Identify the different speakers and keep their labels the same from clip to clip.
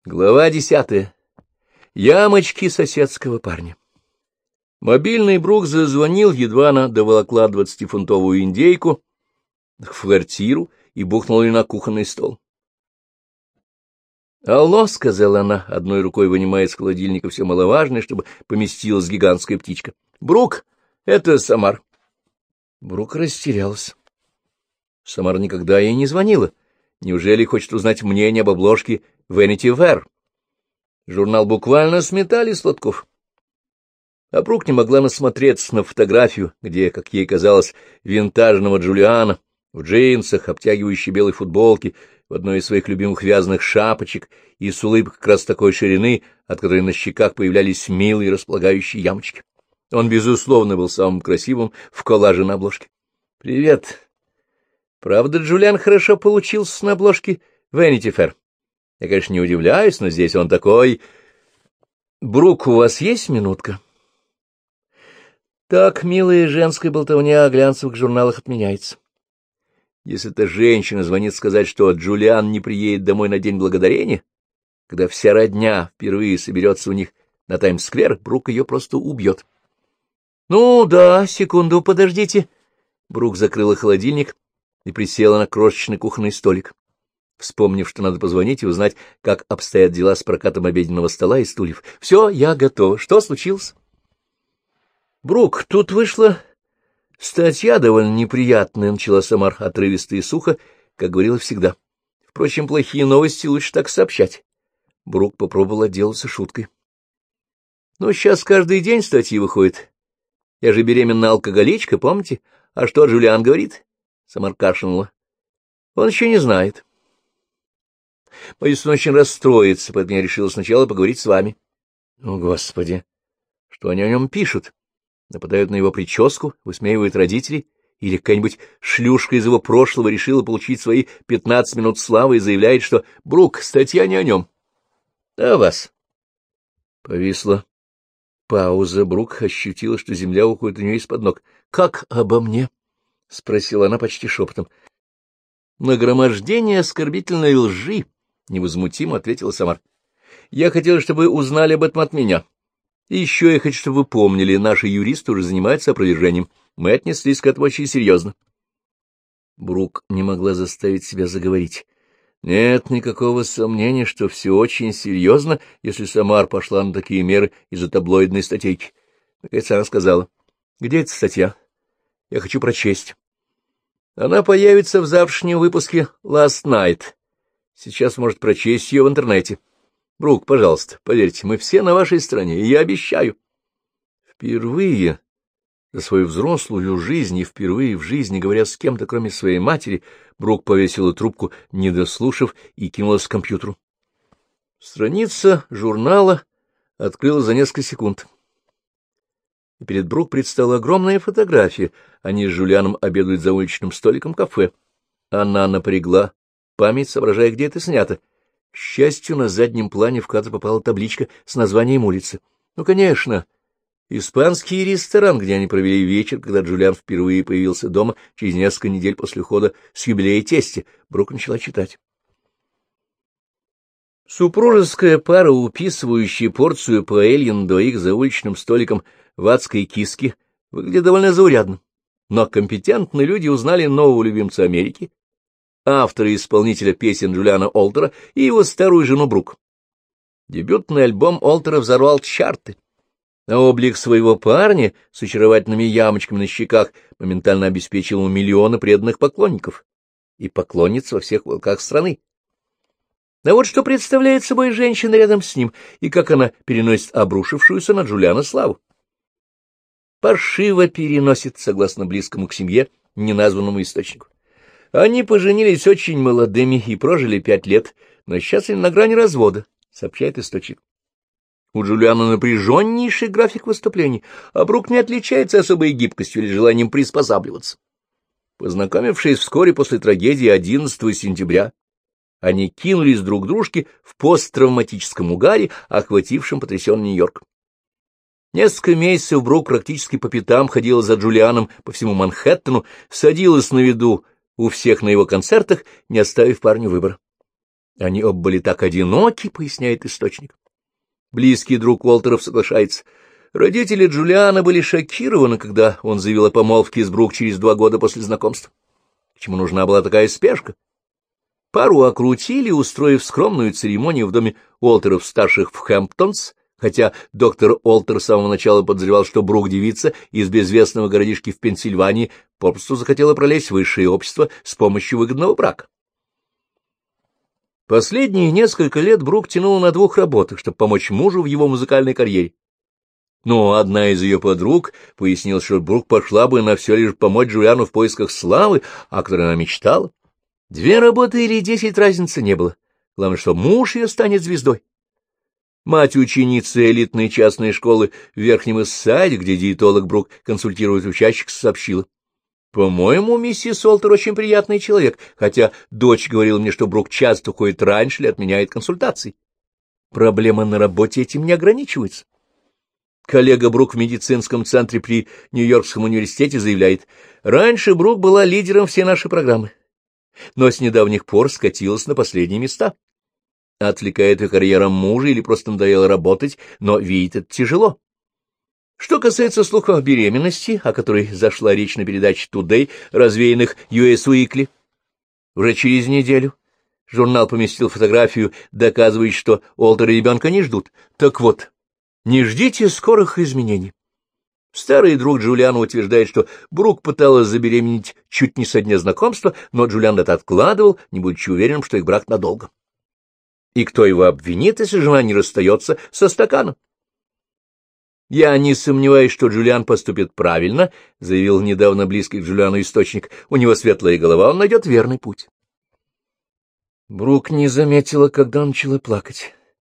Speaker 1: Глава 10. Ямочки соседского парня. Мобильный Брук зазвонил, едва она доволокла 20-фунтовую индейку в квартиру и бухнула ее на кухонный стол. «Алло», — сказала она, одной рукой вынимая из холодильника все маловажное, чтобы поместилась гигантская птичка. «Брук, это Самар». Брук растерялся. Самар никогда ей не звонила. Неужели хочет узнать мнение об обложке Vanity Fair? Журнал буквально сметали с лотков. А Брук не могла насмотреться на фотографию, где, как ей казалось, винтажного Джулиана в джинсах, обтягивающей белой футболке, в одной из своих любимых вязаных шапочек и с улыбкой как раз такой ширины, от которой на щеках появлялись милые располагающие ямочки. Он, безусловно, был самым красивым в коллаже на обложке. «Привет. Правда, Джулиан хорошо получился на обложке Vanity Fair? Я, конечно, не удивляюсь, но здесь он такой... Брук, у вас есть минутка?» Так милая женская болтовня о глянцевых журналах отменяется. Если эта женщина звонит сказать, что Джулиан не приедет домой на День Благодарения, когда вся родня впервые соберется у них на Таймс-сквер, Брук ее просто убьет. «Ну да, секунду, подождите». Брук закрыла холодильник и присела на крошечный кухонный столик, вспомнив, что надо позвонить и узнать, как обстоят дела с прокатом обеденного стола и стульев. «Все, я готова. Что случилось?» «Брук, тут вышла статья довольно неприятная», — начала Самар отрывисто и сухо, как говорила всегда. «Впрочем, плохие новости лучше так сообщать». Брук попробовал отделаться шуткой. «Ну, сейчас каждый день статьи выходят. Я же беременная алкоголичка, помните? А что Джулиан говорит?» Самар кашлянула. «Он еще не знает. Боюсь, он очень расстроится, поэтому я решила сначала поговорить с вами». «О, Господи! Что они о нем пишут? Нападают на его прическу, высмеивают родителей, или какая-нибудь шлюшка из его прошлого решила получить свои 15 минут славы и заявляет, что Брук, статья не о нем, а о вас». Повисла пауза. Брук ощутила, что земля уходит у нее из-под ног. «Как обо мне?» — спросила она почти шепотом. «Нагромождение оскорбительной лжи», — невозмутимо ответила Самар. «Я хотела, чтобы вы узнали об этом от меня. И еще я хочу, чтобы вы помнили, наши юристы уже занимаются опровержением. Мы отнеслись к этому очень серьезно». Брук не могла заставить себя заговорить. Нет никакого сомнения, что все очень серьезно, если Самар пошла на такие меры из-за таблоидной статейки. Наконец она сказала: «Где эта статья? Я хочу прочесть. Она появится в завтрашнем выпуске Last Night. Сейчас может прочесть ее в интернете. Брук, пожалуйста, поверьте, мы все на вашей стороне, и я обещаю». Впервые за свою взрослую жизнь и впервые в жизни, говоря с кем-то, кроме своей матери, Брук повесила трубку, не дослушав, и кинулась к компьютеру. Страница журнала открылась за несколько секунд. И перед Брук предстала огромная фотография. Они с Джулианом обедают за уличным столиком кафе. Она напрягла память, соображая, где это снято. К счастью, на заднем плане в кадр попала табличка с названием улицы. Ну, конечно, испанский ресторан, где они провели вечер, когда Джулиан впервые появился дома через несколько недель после ухода с юбилея тестя. Брук начала читать. Супружеская пара, уписывающая порцию паэльи на двоих за уличным столиком в адской киске, выглядит довольно заурядно. Но компетентные люди узнали нового любимца Америки, автора и исполнителя песен Джулиана Олтера и его старую жену Брук. Дебютный альбом Олтера взорвал чарты, а облик своего парня с очаровательными ямочками на щеках моментально обеспечил ему миллионы преданных поклонников и поклонниц во всех уголках страны. А вот что представляет собой женщина рядом с ним, и как она переносит обрушившуюся на Джулиана славу. Паршиво переносит, согласно близкому к семье неназванному источнику. Они поженились очень молодыми и прожили 5 лет, но сейчас они на грани развода, сообщает источник. У Джулиана напряженнейший график выступлений, а Брук не отличается особой гибкостью или желанием приспосабливаться. Познакомившись вскоре после трагедии 11 сентября, они кинулись друг к дружке в посттравматическом угаре, охватившем потрясенный Нью-Йорк. Несколько месяцев Брук практически по пятам ходила за Джулианом по всему Манхэттену, садилась на виду у всех на его концертах, не оставив парню выбора. Они оба были так одиноки, поясняет источник. Близкий друг Уолтеров соглашается. Родители Джулиана были шокированы, когда он заявил о помолвке с Брук через 2 года после знакомства. К чему нужна была такая спешка? Пару окрутили, устроив скромную церемонию в доме Уолтеров-старших в Хэмптонс, хотя доктор Уолтер с самого начала подозревал, что Брук девица из безвестного городишки в Пенсильвании попросту захотела пролезть в высшее общество с помощью выгодного брака. Последние несколько лет Брук тянула на 2 работах, чтобы помочь мужу в его музыкальной карьере. Но одна из ее подруг пояснила, что Брук пошла бы на все лишь помочь Джулиану в поисках славы, о которой она мечтала. 2 работы или 10 разницы не было. Главное, что муж ее станет звездой. Мать ученицы элитной частной школы в Верхнем Иссайде, где диетолог Брук консультирует учащихся, сообщила: «По-моему, миссис Уолтер очень приятный человек, хотя дочь говорила мне, что Брук часто уходит раньше или отменяет консультации. Проблема на работе этим не ограничивается». Коллега Брук в медицинском центре при Нью-Йоркском университете заявляет: «Раньше Брук была лидером всей нашей программы, но с недавних пор скатилась на последние места. Отвлекает ее карьера мужа или просто надоело работать, но видит это тяжело». Что касается слухов о беременности, о которой зашла речь на передаче Today, развеянных US Weekly, уже через неделю журнал поместил фотографию, доказывающую, что Уолтер и ребенка не ждут. Так вот, не ждите скорых изменений. Старый друг Джулиана утверждает, что Брук пыталась забеременеть чуть не со дня знакомства, но Джулиан это откладывал, не будучи уверенным, что их брак надолго. И кто его обвинит, если жена не расстается со стаканом? «Я не сомневаюсь, что Джулиан поступит правильно», — заявил недавно близкий к Джулиану источник. «У него светлая голова, он найдет верный путь». Брук не заметила, когда начала плакать.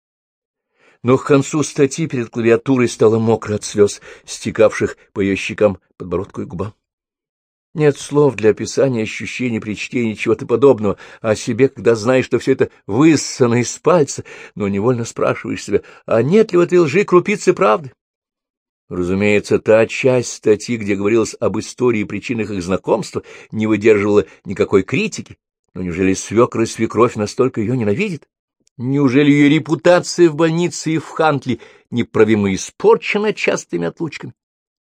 Speaker 1: Но к концу статьи перед клавиатурой стало мокро от слез, стекавших по ее щекам, подбородку и губам. Нет слов для описания ощущений при чтении чего-то подобного о себе, когда знаешь, что все это высосано из пальца, но невольно спрашиваешь себя, а нет ли в этой лжи крупицы правды? Разумеется, та часть статьи, где говорилось об истории и причинах их знакомства, не выдерживала никакой критики. Но неужели свекр и свекровь настолько ее ненавидят? Неужели ее репутация в больнице и в Хантли неправимо испорчена частыми отлучками?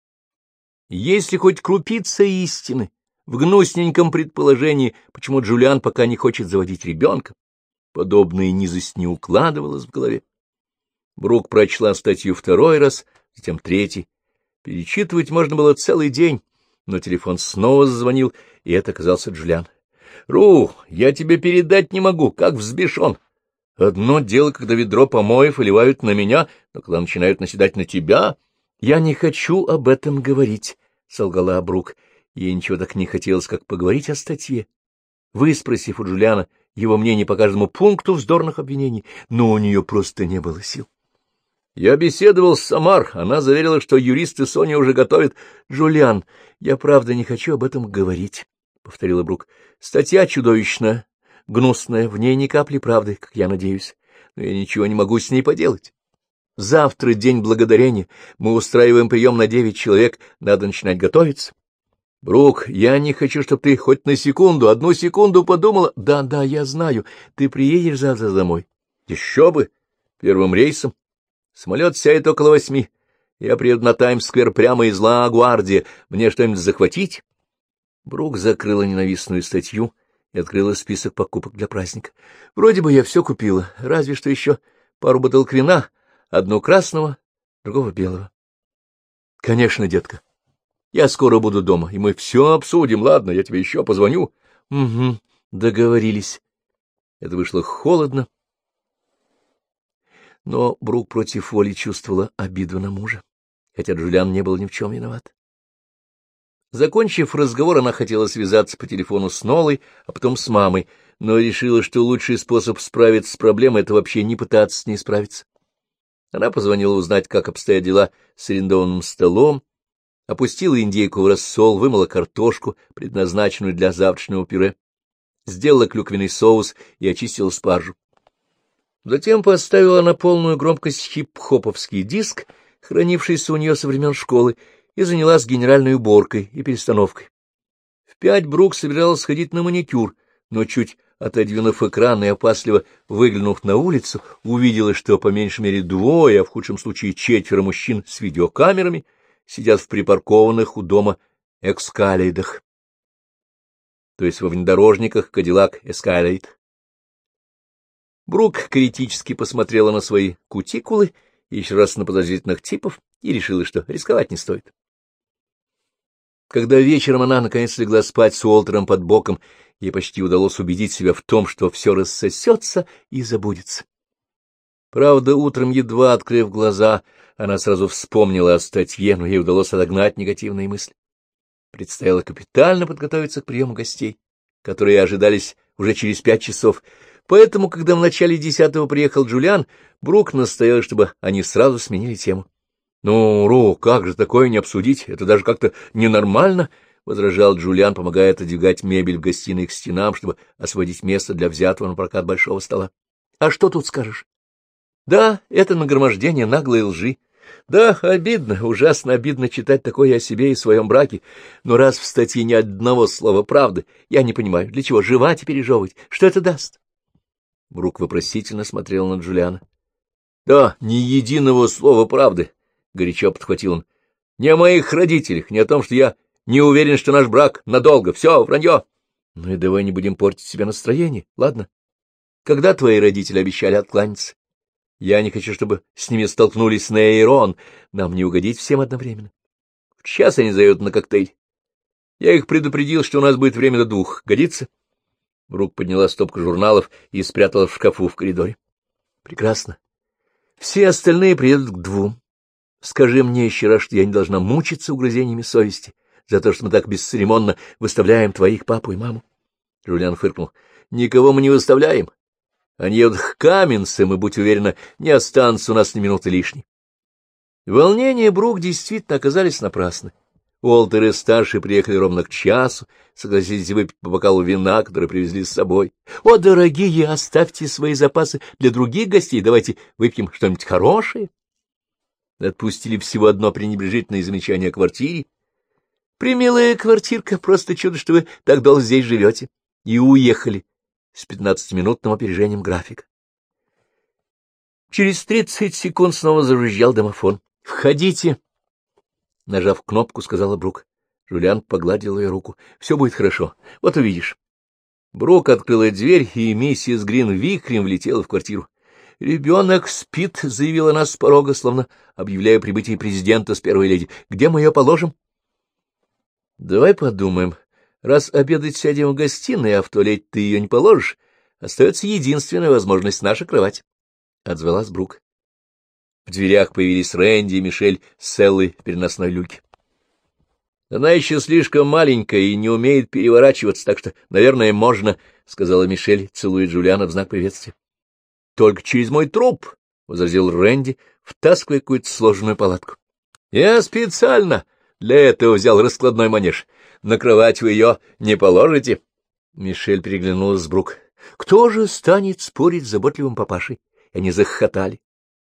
Speaker 1: Есть ли хоть крупица истины в гнусненьком предположении, почему Джулиан пока не хочет заводить ребенка? Подобная низость не укладывалась в голове. Брук прочла статью 2 раз, затем 3. Перечитывать можно было целый день, но телефон снова зазвонил, и это оказался Джулиан. «Ру, я тебе передать не могу, как взбешен. Одно дело, когда ведро помоев выливают на меня, но когда начинают наседать на тебя...» «Я не хочу об этом говорить», — солгала Брук. Ей ничего так не хотелось, как поговорить о статье, выспросив у Джулиана его мнение по каждому пункту вздорных обвинений, но у нее просто не было сил. «Я беседовал с Самар, она заверила, что юристы Сони уже готовят...» «Джулиан, я правда не хочу об этом говорить», — повторила Брук. «Статья чудовищная, гнусная, в ней ни капли правды, как я надеюсь, но я ничего не могу с ней поделать. Завтра день благодарения, мы устраиваем прием на 9 человек, надо начинать готовиться. Брук, я не хочу, чтобы ты хоть на секунду, 1 секунду подумала... Да, я знаю, ты приедешь завтра домой. Еще бы, первым рейсом. Самолет сядет около 8. Я приеду на Таймс-сквер прямо из Ла-Гвардии. Мне что-нибудь захватить?» Брук закрыла ненавистную статью и открыла список покупок для праздника. «Вроде бы я все купила, разве что еще пару бутылок вина, 1 красного, другого белого». «Конечно, детка. Я скоро буду дома, и мы все обсудим, ладно? Я тебе еще позвоню». «Угу, договорились». Это вышло холодно. Но Брук против воли чувствовала обиду на мужа, хотя Джулиан не был ни в чем виноват. Закончив разговор, она хотела связаться по телефону с Нолой, а потом с мамой, но решила, что лучший способ справиться с проблемой — это вообще не пытаться с ней справиться. Она позвонила узнать, как обстоят дела с арендованным столом, опустила индейку в рассол, вымыла картошку, предназначенную для завтрашнего пюре, сделала клюквенный соус и очистила спаржу. Затем поставила на полную громкость хип-хоповский диск, хранившийся у нее со времен школы, и занялась генеральной уборкой и перестановкой. В 5 Брук собиралась сходить на маникюр, но чуть отодвинув экран и опасливо выглянув на улицу, увидела, что по меньшей мере двое, а в худшем случае четверо мужчин с видеокамерами сидят в припаркованных у дома экскалейдах, то есть во внедорожниках Кадиллак Эскалейд. Брук критически посмотрела на свои кутикулы и еще раз на подозрительных типов и решила, что рисковать не стоит. Когда вечером она наконец легла спать с Уолтером под боком, ей почти удалось убедить себя в том, что все рассосется и забудется. Правда, утром, едва открыв глаза, она сразу вспомнила о статье, но ей удалось отогнать негативные мысли. Предстояло капитально подготовиться к приему гостей, которые ожидались уже через 5 часов, поэтому, когда в начале 10-го приехал Джулиан, Брук настоял, чтобы они сразу сменили тему. — Ну, Ру, как же такое не обсудить? Это даже как-то ненормально, — возражал Джулиан, помогая отодвигать мебель в гостиной к стенам, чтобы освободить место для взятого на прокат большого стола. — А что тут скажешь? — Да, это нагромождение наглой лжи. Да, обидно, ужасно обидно читать такое о себе и своем браке, но раз в статье ни одного слова правды, я не понимаю, для чего жевать и пережевывать, что это даст? Брук вопросительно смотрел на Джулиана. — Да, ни единого слова правды, — горячо подхватил он. — Ни о моих родителях, ни о том, что я не уверен, что наш брак надолго. Все, вранье. — Ну и давай не будем портить себе настроение, ладно? Когда твои родители обещали откланяться? Я не хочу, чтобы с ними столкнулись Нейрон. Нам не угодить всем одновременно. В час они зовут на коктейль. Я их предупредил, что у нас будет время до 2. Годится? Брук подняла стопку журналов и спрятала в шкафу в коридоре. Прекрасно. Все остальные приедут к 2. Скажи мне еще раз, что я не должна мучиться угрызениями совести за то, что мы так бесцеремонно выставляем твоих папу и маму. Джулиан фыркнул. Никого мы не выставляем. Они едут к Каменцам, и, будь уверена, не останутся у нас ни минуты лишней. Волнения Брук действительно оказались напрасны. Уолтер и старший приехали ровно к часу, согласились выпить по бокалу вина, который привезли с собой. — О, дорогие, оставьте свои запасы для других гостей, давайте выпьем что-нибудь хорошее. Отпустили всего одно пренебрежительное замечание о квартире. — Примилая квартирка, просто чудо, что вы так долго здесь живете. И уехали с 15-минутным опережением графика. Через 30 секунд снова зажужжал домофон. — Входите! Нажав кнопку, сказала Брук. Джулиан погладил ее руку. — Все будет хорошо. Вот увидишь. Брук открыла дверь, и миссис Грин вихрем влетела в квартиру. — Ребенок спит, — заявила она с порога, словно объявляя прибытие президента с первой леди. — Где мы ее положим? — Давай подумаем. Раз обедать сядем в гостиной, а в туалете ты ее не положишь, остается единственная возможность — наша кровать. Отзвалась Брук. В дверях появились Рэнди и Мишель с Эллой в переносной люке. — Она еще слишком маленькая и не умеет переворачиваться, так что, наверное, можно, — сказала Мишель, целуя Джулиана в знак приветствия. — Только через мой труп, — возразил Рэнди, втаскивая какую-то сложенную палатку. — Я специально для этого взял раскладной манеж. На кровать вы ее не положите? Мишель переглянулась с Брук. — Кто же станет спорить с заботливым папашей? И они захохотали.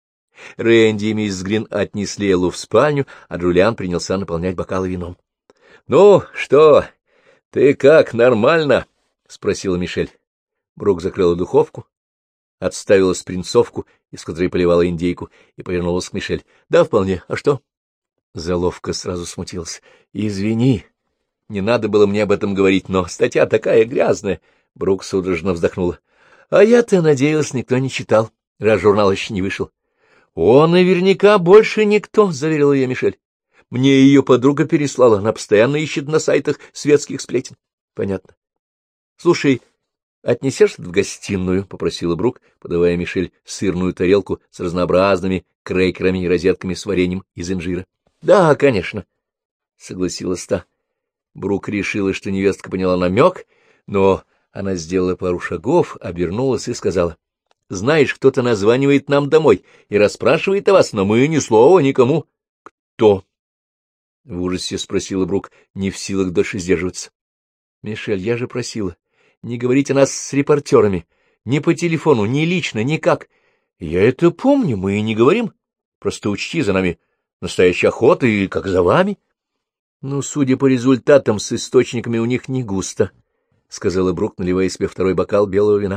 Speaker 1: Рэнди и мисс Грин отнесли Эллу в спальню, а Джулиан принялся наполнять бокалы вином. — Ну что, ты как, нормально? — спросила Мишель. Брук закрыла духовку, отставила спринцовку, из которой поливала индейку, и повернулась к Мишель. — Да, вполне. А что? Заловка сразу смутилась. — Извини, не надо было мне об этом говорить, но статья такая грязная. Брук судорожно вздохнула. — А я-то надеялась, никто не читал, раз журнал еще не вышел. — О, наверняка больше никто, — заверила я Мишель. — Мне ее подруга переслала, она постоянно ищет на сайтах светских сплетен. — Понятно. — Слушай, отнесешь в гостиную, — попросила Брук, подавая Мишель сырную тарелку с разнообразными крекерами и розетками с вареньем из инжира. — Да, конечно, — согласилась та. Брук решила, что невестка поняла намек, но она сделала пару шагов, обернулась и сказала: — Знаешь, кто-то названивает нам домой и расспрашивает о вас, но мы ни слова никому. — Кто? — в ужасе спросила Брук, не в силах дольше сдерживаться. — Мишель, я же просила не говорить о нас с репортерами, ни по телефону, ни лично, никак. — Я это помню, мы и не говорим. Просто учти, за нами настоящая охота, и как за вами. — Ну, судя по результатам, с источниками у них не густо, — сказала Брук, наливая себе второй бокал белого вина.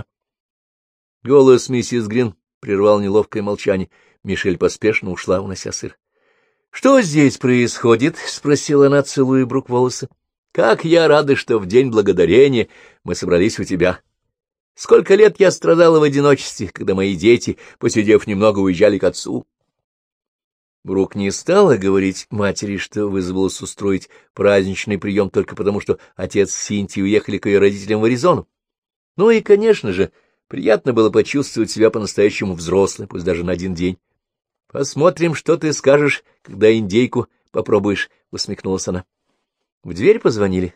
Speaker 1: Голос миссис Грин прервал неловкое молчание. Мишель поспешно ушла, унося сыр. — Что здесь происходит? — спросила она, целуя Брук волосы. — Как я рада, что в День Благодарения мы собрались у тебя. Сколько лет я страдала в одиночестве, когда мои дети, посидев немного, уезжали к отцу. Брук не стала говорить матери, что вызвалась устроить праздничный прием только потому, что отец с Синтией уехали к ее родителям в Аризону. Ну и, конечно же, приятно было почувствовать себя по-настоящему взрослой, пусть даже на один день. — Посмотрим, что ты скажешь, когда индейку попробуешь, — усмехнулась она. В дверь позвонили.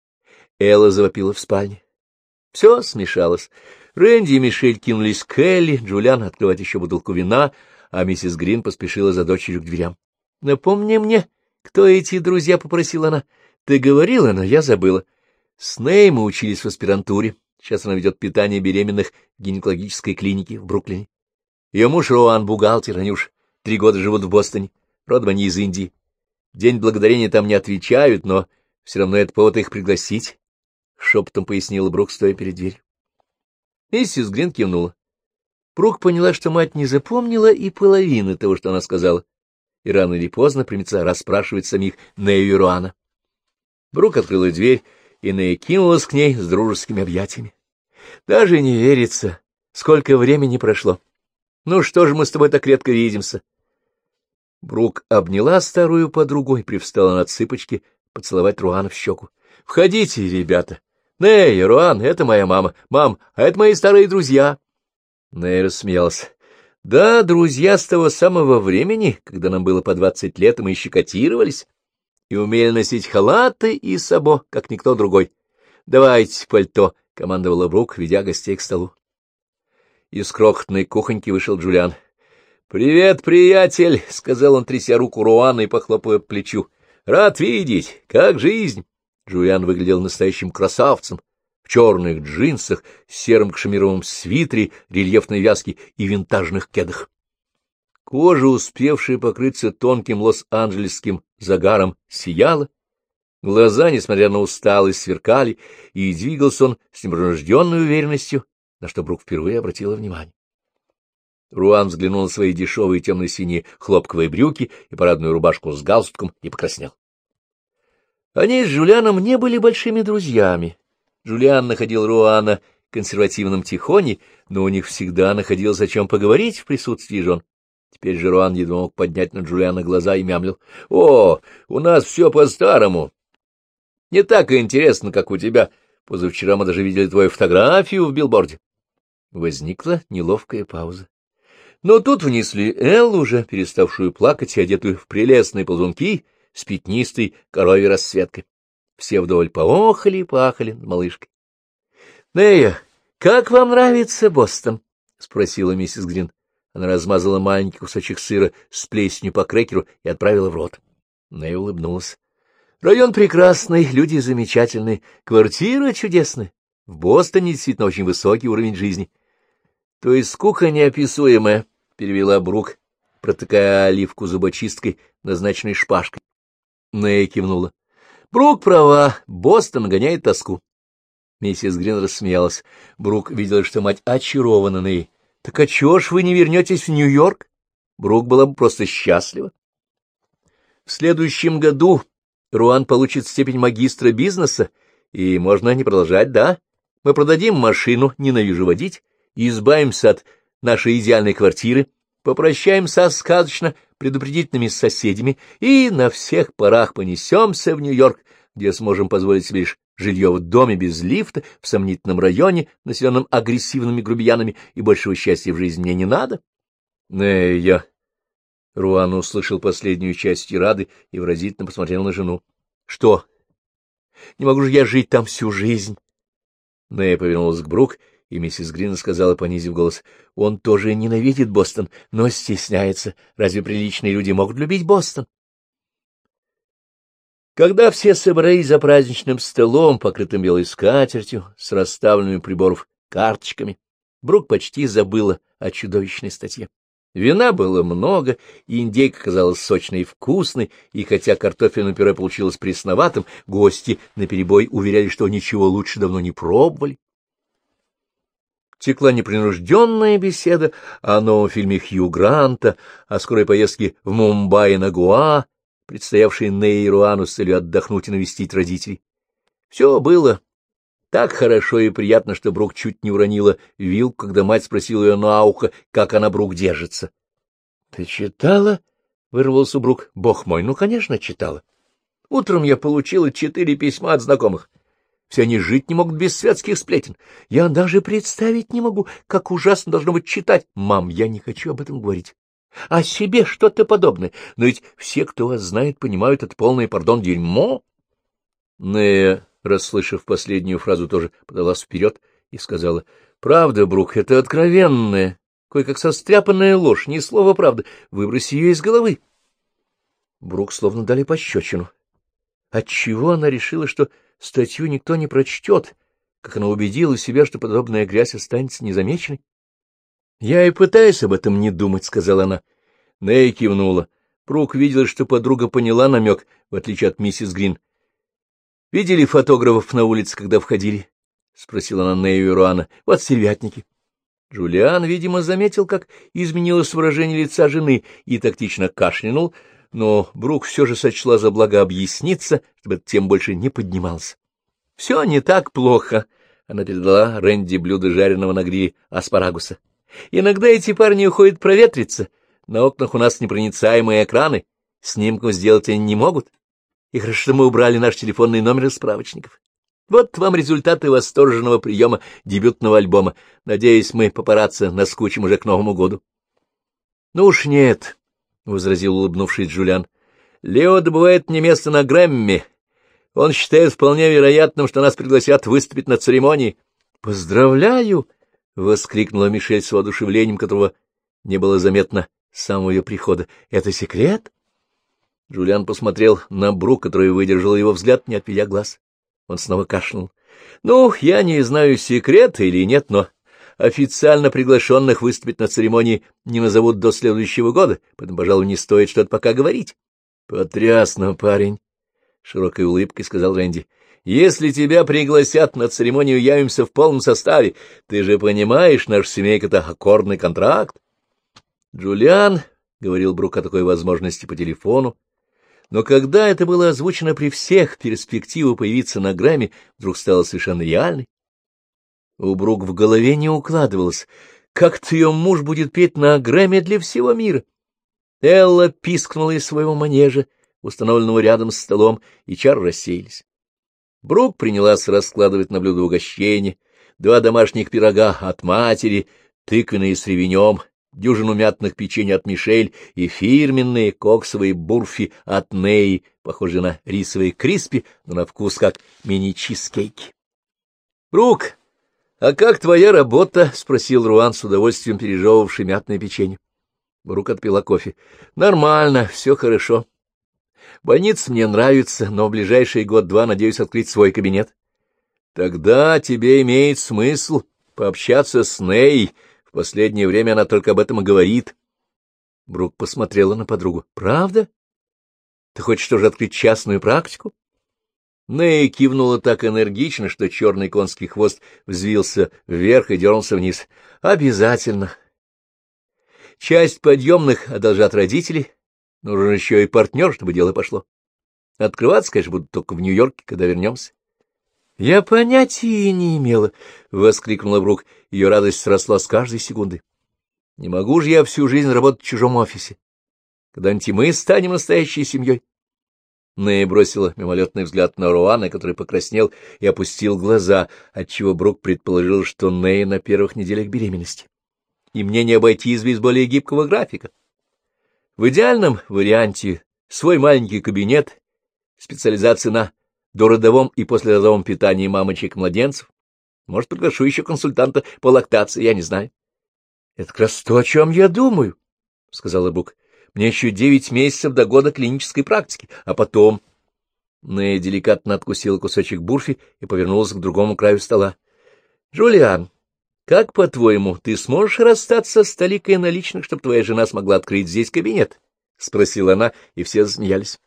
Speaker 1: Элла завопила в спальне. Все смешалось. Рэнди и Мишель кинулись к Элли, Джулиан открывать еще бутылку вина, а миссис Грин поспешила за дочерью к дверям. — Напомни мне, кто эти друзья, — попросила она. — Ты говорила, но я забыла. С Ней мы учились в аспирантуре. Сейчас она ведет питание беременных в гинекологической клинике в Бруклине. Ее муж Роан — бухгалтер, они уж 3 года живут в Бостоне, родом они из Индии. День Благодарения там не отвечают, но все равно это повод их пригласить, — шепотом пояснила Брук, стоя перед дверью. Миссис Грин кивнула. Брук поняла, что мать не запомнила и половины того, что она сказала, и рано или поздно примется расспрашивать самих Нею и Роана. Брук открыла дверь, и Нея кинулась к ней с дружескими объятиями. Даже не верится, сколько времени прошло. Ну что же мы с тобой так редко видимся? Брук обняла старую подругу и привстала на цыпочки поцеловать Руана в щеку. — Входите, ребята. Ней, Руан, это моя мама. Мам, а это мои старые друзья. Ней рассмеялась. — Да, друзья с того самого времени, когда нам было по 20 лет, и мы еще котировались, и умели носить халаты и сабо, как никто другой. — Давайте пальто, — командовала Брук, ведя гостей к столу. Из крохотной кухоньки вышел Джулиан. — Привет, приятель, — сказал он, тряся руку Руана и похлопывая по плечу. — Рад видеть. Как жизнь? Джулиан выглядел настоящим красавцем, в черных джинсах, сером кашемировом свитере, рельефной вязке и винтажных кедах. Кожа, успевшая покрыться тонким лос-анджелесским загаром, сияла, глаза, несмотря на усталость, сверкали, и двигался он с непринужденной уверенностью, на что Брук впервые обратила внимание. Руан взглянул на свои дешевые темно-синие хлопковые брюки и парадную рубашку с галстуком и покраснел. Они с Джулианом не были большими друзьями. Джулиан находил Руана консервативным тихоней, но у них всегда находилось о чем поговорить в присутствии жен. Теперь же Руан едва мог поднять на Джулиана глаза и мямлил. — О, у нас все по-старому. Не так интересно, как у тебя. Позавчера мы даже видели твою фотографию в билборде. Возникла неловкая пауза. Но тут внесли Эллу, уже переставшую плакать и одетую в прелестные ползунки с пятнистой коровьей расцветкой. Все вдоволь поохали и пахали над малышкой. — Нея, как вам нравится Бостон? — спросила миссис Грин. Она размазала маленький кусочек сыра с плесенью по крекеру и отправила в рот. Нея улыбнулась. — Район прекрасный, люди замечательные, квартира чудесная. В Бостоне действительно очень высокий уровень жизни. — То есть скука неописуемая, — перевела Брук, протыкая оливку зубочисткой, назначенной шпажкой. Нея кивнула. — Брук права, Бостон гоняет тоску. Миссис Грин рассмеялась. Брук видела, что мать очарована Неей. — Так а чего ж вы не вернетесь в Нью-Йорк? Брук была бы просто счастлива. В следующем году Руан получит степень магистра бизнеса, и можно не продолжать, да? Мы продадим машину, ненавижу водить, и избавимся от нашей идеальной квартиры, попрощаемся сказочно предупредительными соседями и на всех парах понесемся в Нью-Йорк, где сможем позволить себе лишь жилье в доме без лифта, в сомнительном районе, населенном агрессивными грубиянами, и большего счастья в жизни мне не надо. Я... Руан услышал последнюю часть тирады и выразительно посмотрел на жену. — Что? Не могу же я жить там всю жизнь? Нея повернулась к Брук, и миссис Грин сказала, понизив голос: — Он тоже ненавидит Бостон, но стесняется. Разве приличные люди могут любить Бостон? Когда все собрались за праздничным столом, покрытым белой скатертью, с расставленными приборов карточками, Брук почти забыла о чудовищной статье. Вина было много, и индейка казалась сочной и вкусной, и хотя картофельное пюре получилось пресноватым, гости наперебой уверяли, что ничего лучше давно не пробовали. Текла непринужденная беседа о новом фильме Хью Гранта, о скорой поездке в Мумбаи на Гоа, предстоявшей Нее и Руану с целью отдохнуть и навестить родителей. Все было так хорошо и приятно, что Брук чуть не уронила вилку, когда мать спросила ее на ухо, как она, Брук, держится. — Ты читала? — вырвался Брук. — Бог мой, ну, конечно, читала. Утром я получила 4 письма от знакомых. Все они жить не могут без светских сплетен. Я даже представить не могу, как ужасно должно быть читать. Мам, я не хочу об этом говорить. О себе что-то подобное. Но ведь все, кто вас знает, понимают, это полное, пардон, дерьмо. Нея, расслышав последнюю фразу, тоже подалась вперед и сказала: — Правда, Брук, это откровенная, кое-как состряпанная ложь, ни слова правды. Выброси ее из головы. Брук словно дали пощечину. Отчего она решила, что статью никто не прочтет, как она убедила себя, что подобная грязь останется незамеченной? — Я и пытаюсь об этом не думать, — сказала она. Нея кивнула. Брук видела, что подруга поняла намек, в отличие от миссис Грин. — Видели фотографов на улице, когда входили? — спросила она Нею и Руана. — Вот стервятники. Джулиан, видимо, заметил, как изменилось выражение лица жены, и тактично кашлянул, но Брук все же сочла за благо объясниться, чтобы это тем больше не поднимался. — Все не так плохо, — она передала Рэнди блюдо жареного на гриле аспарагуса. — Иногда эти парни уходят проветриться. На окнах у нас непроницаемые экраны, снимков сделать они не могут. И хорошо, что мы убрали наш телефонный номер из справочников. Вот вам результаты восторженного приема дебютного альбома. Надеюсь, мы папарацци наскучим уже к Новому году. — Ну уж нет, — возразил улыбнувшись Джулиан. — Лео добывает мне место на Грэмми. Он считает вполне вероятным, что нас пригласят выступить на церемонии. — Поздравляю! — воскликнула Мишель с воодушевлением, которого не было заметно с самого ее прихода. — Это секрет? Джулиан посмотрел на Брук, который выдержал его взгляд, не отведя глаз. Он снова кашлянул. — Ну, я не знаю, секрет или нет, но официально приглашенных выступить на церемонии не назовут до следующего года, поэтому, пожалуй, не стоит что-то пока говорить. — Потрясно, парень! — широкой улыбкой сказал Рэнди. — Если тебя пригласят на церемонию, явимся в полном составе. Ты же понимаешь, наша семейка-то аккордный контракт. Джулиан говорил Брук о такой возможности по телефону, но когда это было озвучено при всех, перспектива появиться на Грэмми вдруг стала совершенно реальной. У Брук в голове не укладывалось, как-то ее муж будет петь на Грэмми для всего мира. Элла пискнула из своего манежа, установленного рядом с столом, и чары рассеялись. Брук принялась раскладывать на блюдо угощения, 2 домашних пирога от матери, тыквенные с ревенем, дюжину мятных печенье от Мишель и фирменные коксовые бурфи от Неи, похожие на рисовые криспи, но на вкус как мини-чизкейки. — Брук, а как твоя работа? — спросил Руан, с удовольствием пережевывавший мятное печенье. Брук отпила кофе. — Нормально, все хорошо. Больница мне нравится, но в ближайший год-два надеюсь открыть свой кабинет. — Тогда тебе имеет смысл пообщаться с Ней. В последнее время она только об этом и говорит. Брук посмотрела на подругу. — Правда? Ты хочешь тоже открыть частную практику? Нэй кивнула так энергично, что черный конский хвост взвился вверх и дернулся вниз. — Обязательно. Часть подъемных одолжат родители. Нужен еще и партнер, чтобы дело пошло. Открываться, конечно, буду только в Нью-Йорке, когда вернемся. — Я понятия не имела, — воскликнула Брук. Ее радость росла с каждой секунды. — Не могу же я всю жизнь работать в чужом офисе. Когда-нибудь и мы станем настоящей семьей. Нэй бросила мимолетный взгляд на Руана, который покраснел и опустил глаза, отчего Брук предположил, что Нэй на первых неделях беременности. И мне не обойтись без более гибкого графика. В идеальном варианте свой маленький кабинет, специализация на дородовом и послеродовом питании мамочек-младенцев. Может, приглашу еще консультанта по лактации, я не знаю. — Это как раз то, о чем я думаю, — сказала Брук. — Мне еще 9 месяцев до года клинической практики, а потом... Нэя деликатно откусила кусочек бурфи и повернулась к другому краю стола. — Джулиан, Как, по-твоему, ты сможешь расстаться с толикой наличных, чтобы твоя жена смогла открыть здесь кабинет? — спросила она, и все засмеялись.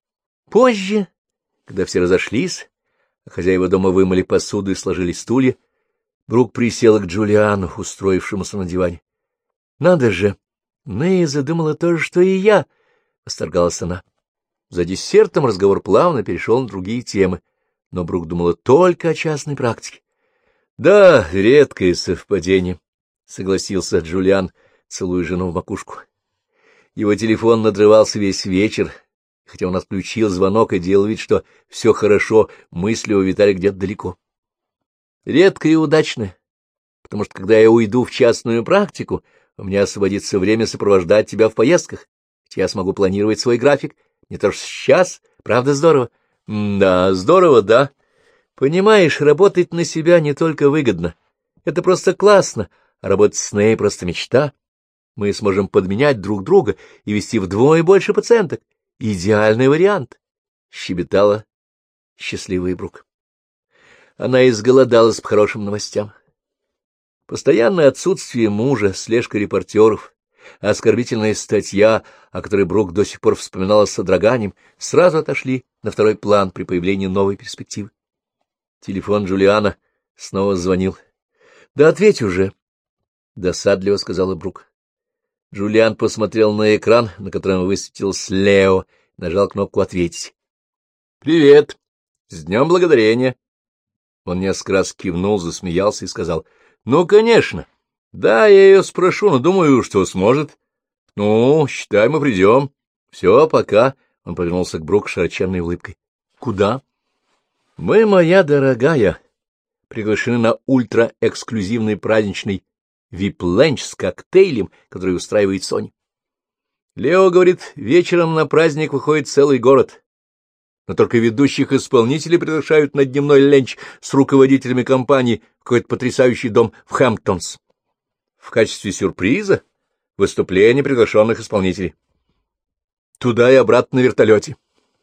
Speaker 1: Позже, когда все разошлись, а хозяева дома вымыли посуду и сложили стулья, Брук присела к Джулиану, устроившемуся на диване. — Надо же! Нэя задумала то же, что и я! — восторгалась она. За десертом разговор плавно перешел на другие темы, но Брук думала только о частной практике. — Да, редкое совпадение, — согласился Джулиан, целуя жену в макушку. Его телефон надрывался весь вечер, хотя он отключил звонок и делал вид, что все хорошо, мысли его витали где-то далеко. Редкое и удачное, потому что, когда я уйду в частную практику, у меня освободится время сопровождать тебя в поездках, ведь я смогу планировать свой график, не то что сейчас, правда здорово? Да, здорово, да. Понимаешь, работать на себя не только выгодно, это просто классно, а работать с ней просто мечта. Мы сможем подменять друг друга и вести вдвое больше пациенток. Идеальный вариант, — щебетала счастливая Брук. Она изголодалась по хорошим новостям. Постоянное отсутствие мужа, слежка репортеров, оскорбительная статья, о которой Брук до сих пор вспоминала с содроганием, сразу отошли на второй план при появлении новой перспективы. Телефон Джулиана снова звонил. — Да ответь уже, — досадливо сказала Брук. Джулиан посмотрел на экран, на котором высветился Лео, нажал кнопку «Ответить». — Привет! С Днем Благодарения! Он несколько раз кивнул, засмеялся и сказал: — Ну, конечно. Да, я ее спрошу, но думаю, что сможет. — Ну, считай, мы придем. Все, пока. Он повернулся к Брук с широченной улыбкой. — Куда? — Мы, моя дорогая, приглашены на ультраэксклюзивный праздничный вип-ленч с коктейлем, который устраивает Соня. Лео говорит, вечером на праздник выходит целый город. Но только ведущих исполнителей приглашают на дневной ленч с руководителями компании в какой-то потрясающий дом в Хэмптонс. В качестве сюрприза выступление приглашенных исполнителей. Туда и обратно на вертолете.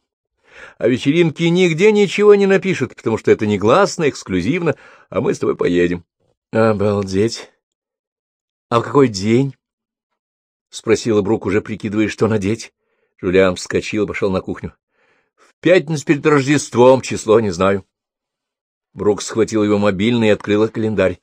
Speaker 1: О вечеринке нигде ничего не напишут, потому что это негласно, эксклюзивно, а мы с тобой поедем. — Обалдеть! А в какой день? — спросила Брук, уже прикидывая, что надеть. Джулиан вскочил и пошел на кухню. В пятницу перед Рождеством, число не знаю. Брук схватил его мобильный и открыла календарь.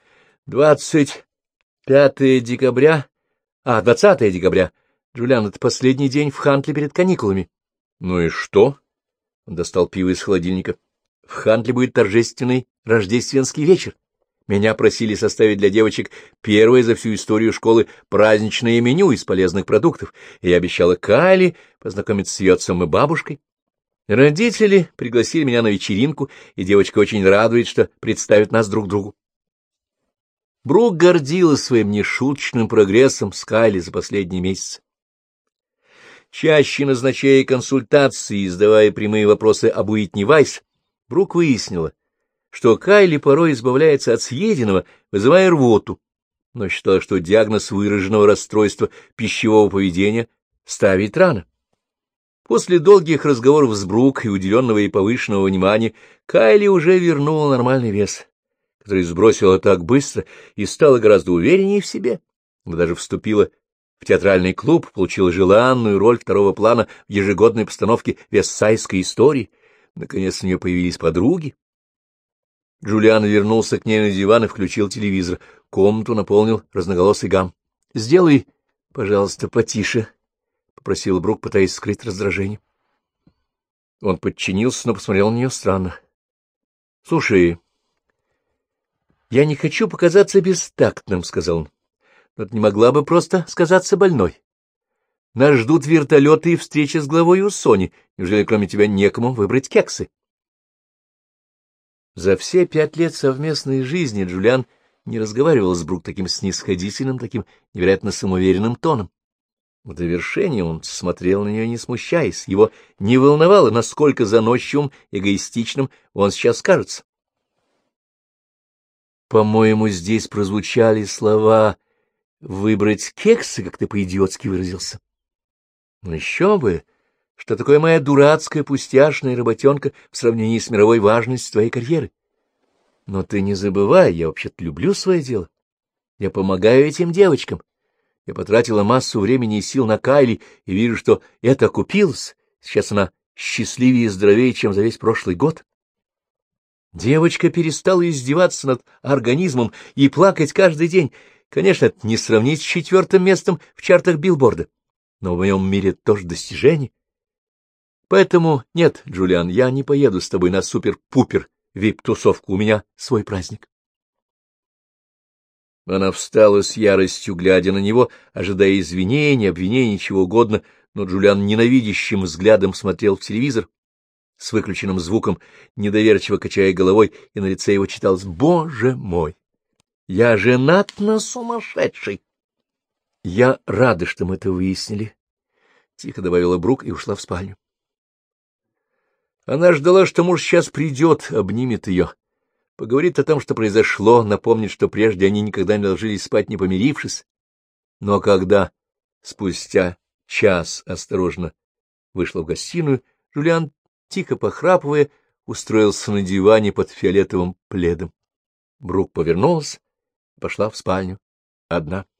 Speaker 1: 25 декабря. 20 декабря. Джулиан, это последний день в Хантли перед каникулами. Ну и что? Он достал пиво из холодильника. В Хантли будет торжественный рождественский вечер. Меня просили составить для девочек первое за всю историю школы праздничное меню из полезных продуктов, и я обещала Кайли познакомиться с ее отцом и бабушкой. Родители пригласили меня на вечеринку, и девочка очень радует, что представит нас друг другу. Брук гордилась своим нешуточным прогрессом с Кайли за последние месяцы. Чаще назначая консультации и задавая прямые вопросы об Уитни Вайс, Брук выяснила, что Кайли порой избавляется от съеденного, вызывая рвоту, но считала, что диагноз выраженного расстройства пищевого поведения ставить рано. После долгих разговоров с Брук и уделенного ей повышенного внимания Кайли уже вернула нормальный вес, который сбросила так быстро и стала гораздо увереннее в себе. Она даже вступила в театральный клуб, получила желанную роль второго плана в ежегодной постановке «Вестсайдской истории». Наконец у нее появились подруги. Джулиан вернулся к ней на диван и включил телевизор. Комнату наполнил разноголосый гам. — Сделай, пожалуйста, потише, — попросила Брук, пытаясь скрыть раздражение. Он подчинился, но посмотрел на нее странно. — Слушай, я не хочу показаться бестактным, — сказал он, — но ты не могла бы просто сказаться больной. Нас ждут вертолеты и встреча с главой у Сони. Неужели кроме тебя некому выбрать кексы? За все 5 лет совместной жизни Джулиан не разговаривал с Брук таким снисходительным, таким невероятно самоуверенным тоном. В довершение он смотрел на нее, не смущаясь. Его не волновало, насколько заносчивым, эгоистичным он сейчас кажется. По-моему, здесь прозвучали слова «выбрать кексы», как ты по-идиотски выразился. Ну еще бы! Что такое моя дурацкая пустяшная работенка в сравнении с мировой важностью твоей карьеры? Но ты не забывай, я вообще-то люблю свое дело. Я помогаю этим девочкам. Я потратила массу времени и сил на Кайли и вижу, что это окупилось. Сейчас она счастливее и здоровее, чем за весь прошлый год. Девочка перестала издеваться над организмом и плакать каждый день. Конечно, это не сравнить с 4-м местом в чартах Билборда, но в моем мире это тоже достижение. Поэтому нет, Джулиан, я не поеду с тобой на супер-пупер вип-тусовку, у меня свой праздник. Она встала с яростью, глядя на него, ожидая извинений, обвинений, чего угодно, но Джулиан ненавидящим взглядом смотрел в телевизор, с выключенным звуком, недоверчиво качая головой, и на лице его читалось: «Боже мой! Я женат на сумасшедшей!» «Я рада, что мы это выяснили», — тихо добавила Брук и ушла в спальню. Она ждала, что муж сейчас придет, обнимет ее, поговорит о том, что произошло, напомнит, что прежде они никогда не ложились спать, не помирившись. Но когда спустя час осторожно вышла в гостиную, Джулиан, тихо похрапывая, устроился на диване под фиолетовым пледом. Брук повернулась и пошла в спальню одна.